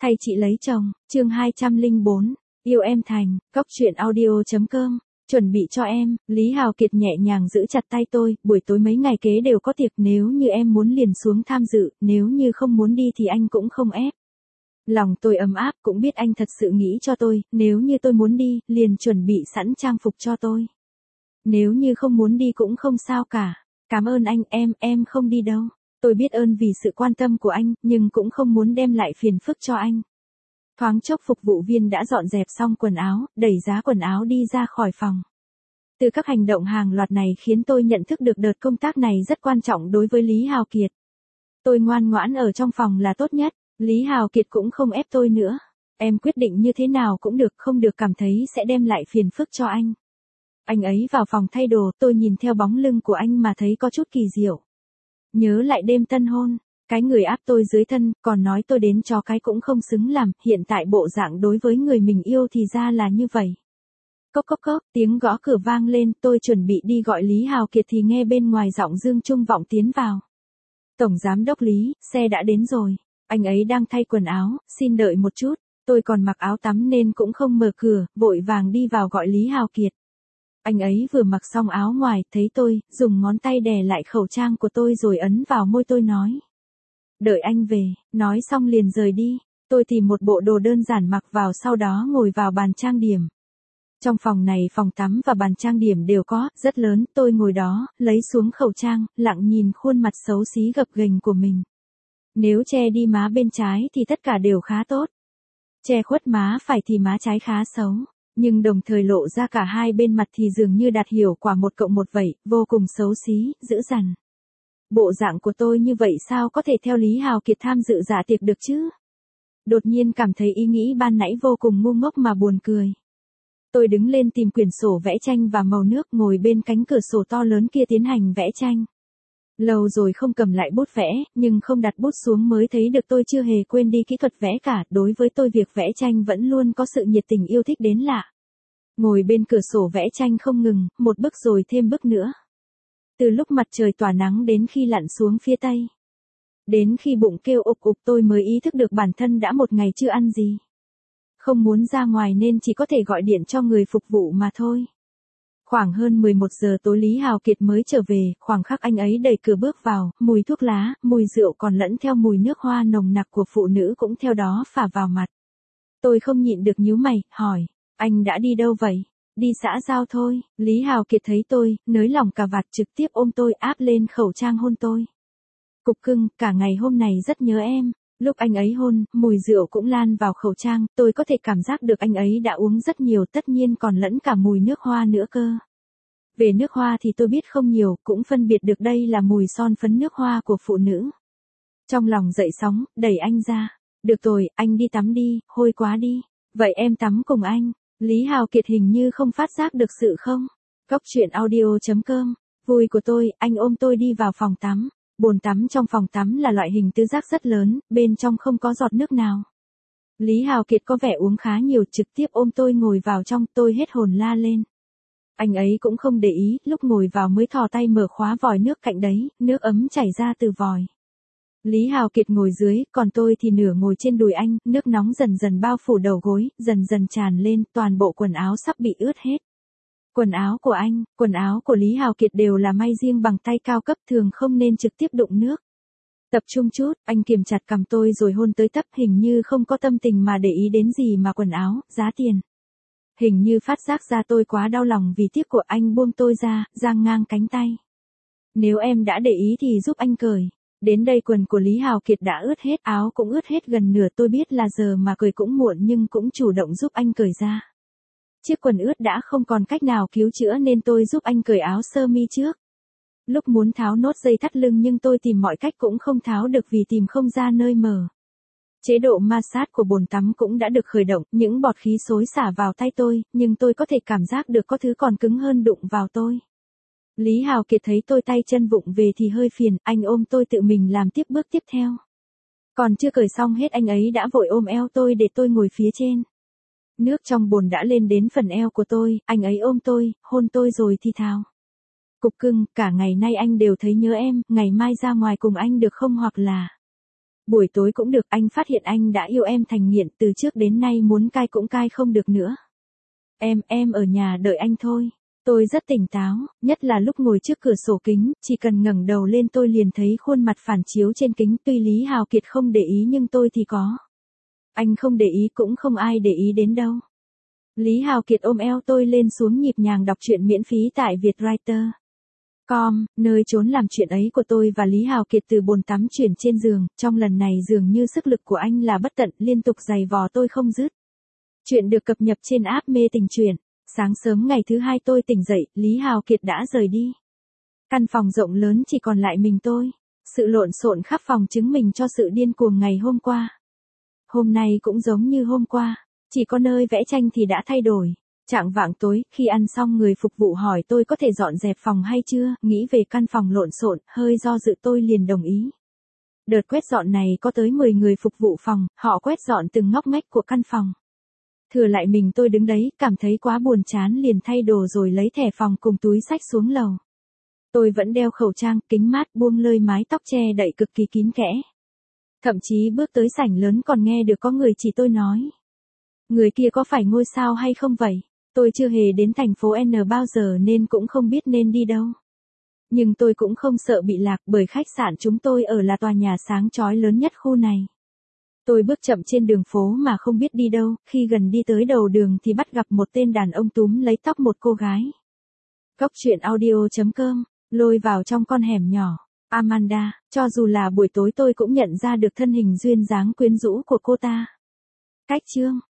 Thay chị lấy chồng, chương 204, yêu em thành, cóc truyện audio.com, chuẩn bị cho em, Lý Hào Kiệt nhẹ nhàng giữ chặt tay tôi, buổi tối mấy ngày kế đều có tiệc, nếu như em muốn liền xuống tham dự, nếu như không muốn đi thì anh cũng không ép. Lòng tôi ấm áp, cũng biết anh thật sự nghĩ cho tôi, nếu như tôi muốn đi, liền chuẩn bị sẵn trang phục cho tôi. Nếu như không muốn đi cũng không sao cả, cảm ơn anh, em không đi đâu. Tôi biết ơn vì sự quan tâm của anh, nhưng cũng không muốn đem lại phiền phức cho anh. Thoáng chốc phục vụ viên đã dọn dẹp xong quần áo, đẩy giá quần áo đi ra khỏi phòng. Từ các hành động hàng loạt này khiến tôi nhận thức được đợt công tác này rất quan trọng đối với Lý Hào Kiệt. Tôi ngoan ngoãn ở trong phòng là tốt nhất, Lý Hào Kiệt cũng không ép tôi nữa. Em quyết định như thế nào cũng được, không được cảm thấy sẽ đem lại phiền phức cho anh. Anh ấy vào phòng thay đồ, tôi nhìn theo bóng lưng của anh mà thấy có chút kỳ diệu. Nhớ lại đêm tân hôn, cái người áp tôi dưới thân, còn nói tôi đến cho cái cũng không xứng làm, hiện tại bộ dạng đối với người mình yêu thì ra là như vậy. Cốc cốc cốc, tiếng gõ cửa vang lên, tôi chuẩn bị đi gọi Lý Hào Kiệt thì nghe bên ngoài giọng Dương Trung vọng tiến vào. Tổng giám đốc Lý, xe đã đến rồi, anh ấy đang thay quần áo, xin đợi một chút, tôi còn mặc áo tắm nên cũng không mở cửa, vội vàng đi vào gọi Lý Hào Kiệt. Anh ấy vừa mặc xong áo ngoài, thấy tôi, dùng ngón tay đè lại khẩu trang của tôi rồi ấn vào môi tôi nói. Đợi anh về, nói xong liền rời đi, tôi tìm một bộ đồ đơn giản mặc vào sau đó ngồi vào bàn trang điểm. Trong phòng này phòng tắm và bàn trang điểm đều có, rất lớn, tôi ngồi đó, lấy xuống khẩu trang, lặng nhìn khuôn mặt xấu xí gập ghềnh của mình. Nếu che đi má bên trái thì tất cả đều khá tốt. Che khuất má phải thì má trái khá xấu. Nhưng đồng thời lộ ra cả hai bên mặt thì dường như đạt hiệu quả 1+1 vậy, vô cùng xấu xí, dữ dằn. Bộ dạng của tôi như vậy sao có thể theo Lý Hào Kiệt tham dự dạ tiệc được chứ? Đột nhiên cảm thấy ý nghĩ ban nãy vô cùng ngu ngốc mà buồn cười. Tôi đứng lên tìm quyển sổ vẽ tranh và màu nước, ngồi bên cánh cửa sổ to lớn kia tiến hành vẽ tranh. Lâu rồi không cầm lại bút vẽ, nhưng không đặt bút xuống mới thấy được tôi chưa hề quên đi kỹ thuật vẽ cả, đối với tôi việc vẽ tranh vẫn luôn có sự nhiệt tình yêu thích đến lạ. Ngồi bên cửa sổ vẽ tranh không ngừng, một bức rồi thêm bức nữa. Từ lúc mặt trời tỏa nắng đến khi lặn xuống phía tây. Đến khi bụng kêu ục ục tôi mới ý thức được bản thân đã một ngày chưa ăn gì. Không muốn ra ngoài nên chỉ có thể gọi điện cho người phục vụ mà thôi. Khoảng hơn 11 giờ tối Lý Hào Kiệt mới trở về, khoảng khắc anh ấy đẩy cửa bước vào, mùi thuốc lá, mùi rượu còn lẫn theo mùi nước hoa nồng nặc của phụ nữ cũng theo đó phả vào mặt. Tôi không nhịn được nhíu mày, hỏi, anh đã đi đâu vậy? Đi xã giao thôi, Lý Hào Kiệt thấy tôi, nới lỏng cà vạt trực tiếp ôm tôi áp lên khẩu trang hôn tôi. Cục cưng, cả ngày hôm này rất nhớ em. Lúc anh ấy hôn, mùi rượu cũng lan vào khẩu trang, tôi có thể cảm giác được anh ấy đã uống rất nhiều, tất nhiên còn lẫn cả mùi nước hoa nữa cơ. Về nước hoa thì tôi biết không nhiều, cũng phân biệt được đây là mùi son phấn nước hoa của phụ nữ. Trong lòng dậy sóng, đẩy anh ra. Được rồi, anh đi tắm đi, hôi quá đi. Vậy em tắm cùng anh. Lý Hào Kiệt hình như không phát giác được sự không. Cóc truyện audio.com, vui của tôi, anh ôm tôi đi vào phòng tắm. Bồn tắm trong phòng tắm là loại hình tứ giác rất lớn, bên trong không có giọt nước nào. Lý Hào Kiệt có vẻ uống khá nhiều, trực tiếp ôm tôi ngồi vào trong, tôi hết hồn la lên. Anh ấy cũng không để ý, lúc ngồi vào mới thò tay mở khóa vòi nước cạnh đấy, nước ấm chảy ra từ vòi. Lý Hào Kiệt ngồi dưới, còn tôi thì nửa ngồi trên đùi anh, nước nóng dần dần bao phủ đầu gối, dần dần tràn lên, toàn bộ quần áo sắp bị ướt hết. Quần áo của anh, quần áo của Lý Hào Kiệt đều là may riêng bằng tay cao cấp, thường không nên trực tiếp đụng nước. Tập trung chút, anh kiềm chặt cằm tôi rồi hôn tới tấp, hình như không có tâm tình mà để ý đến gì mà quần áo, giá tiền. Hình như phát giác ra tôi quá đau lòng vì tiếc của anh, buông tôi ra, giang ngang cánh tay. Nếu em đã để ý thì giúp anh cởi. Đến đây quần của Lý Hào Kiệt đã ướt hết, áo cũng ướt hết gần nửa, tôi biết là giờ mà cởi cũng muộn nhưng cũng chủ động giúp anh cởi ra. Chiếc quần ướt đã không còn cách nào cứu chữa nên tôi giúp anh cởi áo sơ mi trước. Lúc muốn tháo nốt dây thắt lưng nhưng tôi tìm mọi cách cũng không tháo được vì tìm không ra nơi mở. Chế độ massage của bồn tắm cũng đã được khởi động, những bọt khí xối xả vào tay tôi, nhưng tôi có thể cảm giác được có thứ còn cứng hơn đụng vào tôi. Lý Hào Kiệt thấy tôi tay chân vụng về thì hơi phiền, anh ôm tôi tự mình làm tiếp bước tiếp theo. Còn chưa cởi xong hết anh ấy đã vội ôm eo tôi để tôi ngồi phía trên. Nước trong bồn đã lên đến phần eo của tôi, anh ấy ôm tôi, hôn tôi rồi thì thào. Cục cưng, cả ngày nay anh đều thấy nhớ em, ngày mai ra ngoài cùng anh được không hoặc là... Buổi tối cũng được, anh phát hiện anh đã yêu em thành nghiện, từ trước đến nay muốn cai cũng cai không được nữa. Em ở nhà đợi anh thôi. Tôi rất tỉnh táo, nhất là lúc ngồi trước cửa sổ kính, chỉ cần ngẩng đầu lên tôi liền thấy khuôn mặt phản chiếu trên kính, tuy Lý Hào Kiệt không để ý nhưng tôi thì có. Anh không để ý cũng không ai để ý đến đâu. Lý Hào Kiệt ôm eo tôi lên xuống nhịp nhàng đọc truyện miễn phí tại vietwriter.com, nơi trốn làm chuyện ấy của tôi và Lý Hào Kiệt từ bồn tắm chuyển trên giường, trong lần này dường như sức lực của anh là bất tận, liên tục giày vò tôi không dứt. Chuyện được cập nhật trên app Mê Tình Truyện. Sáng sớm ngày thứ hai tôi tỉnh dậy, Lý Hào Kiệt đã rời đi. Căn phòng rộng lớn chỉ còn lại mình tôi. Sự lộn xộn khắp phòng chứng minh cho sự điên cuồng ngày hôm qua. Hôm nay cũng giống như hôm qua, chỉ có nơi vẽ tranh thì đã thay đổi. Chạng vạng tối, khi ăn xong người phục vụ hỏi tôi có thể dọn dẹp phòng hay chưa, nghĩ về căn phòng lộn xộn, hơi do dự tôi liền đồng ý. Đợt quét dọn này có tới 10 người phục vụ phòng, họ quét dọn từng ngóc ngách của căn phòng. Thừa lại mình tôi đứng đấy, cảm thấy quá buồn chán liền thay đồ rồi lấy thẻ phòng cùng túi xách xuống lầu. Tôi vẫn đeo khẩu trang, kính mát, buông lơi mái tóc che đậy cực kỳ kín kẽ. Thậm chí bước tới sảnh lớn còn nghe được có người chỉ tôi nói. Người kia có phải ngôi sao hay không vậy? Tôi chưa hề đến thành phố N bao giờ nên cũng không biết nên đi đâu. Nhưng tôi cũng không sợ bị lạc bởi khách sạn chúng tôi ở là tòa nhà sáng chói lớn nhất khu này. Tôi bước chậm trên đường phố mà không biết đi đâu, khi gần đi tới đầu đường thì bắt gặp một tên đàn ông túm lấy tóc một cô gái. Cốc truyện audio.com, lôi vào trong con hẻm nhỏ. Amanda, cho dù là buổi tối tôi cũng nhận ra được thân hình duyên dáng quyến rũ của cô ta. Cách chương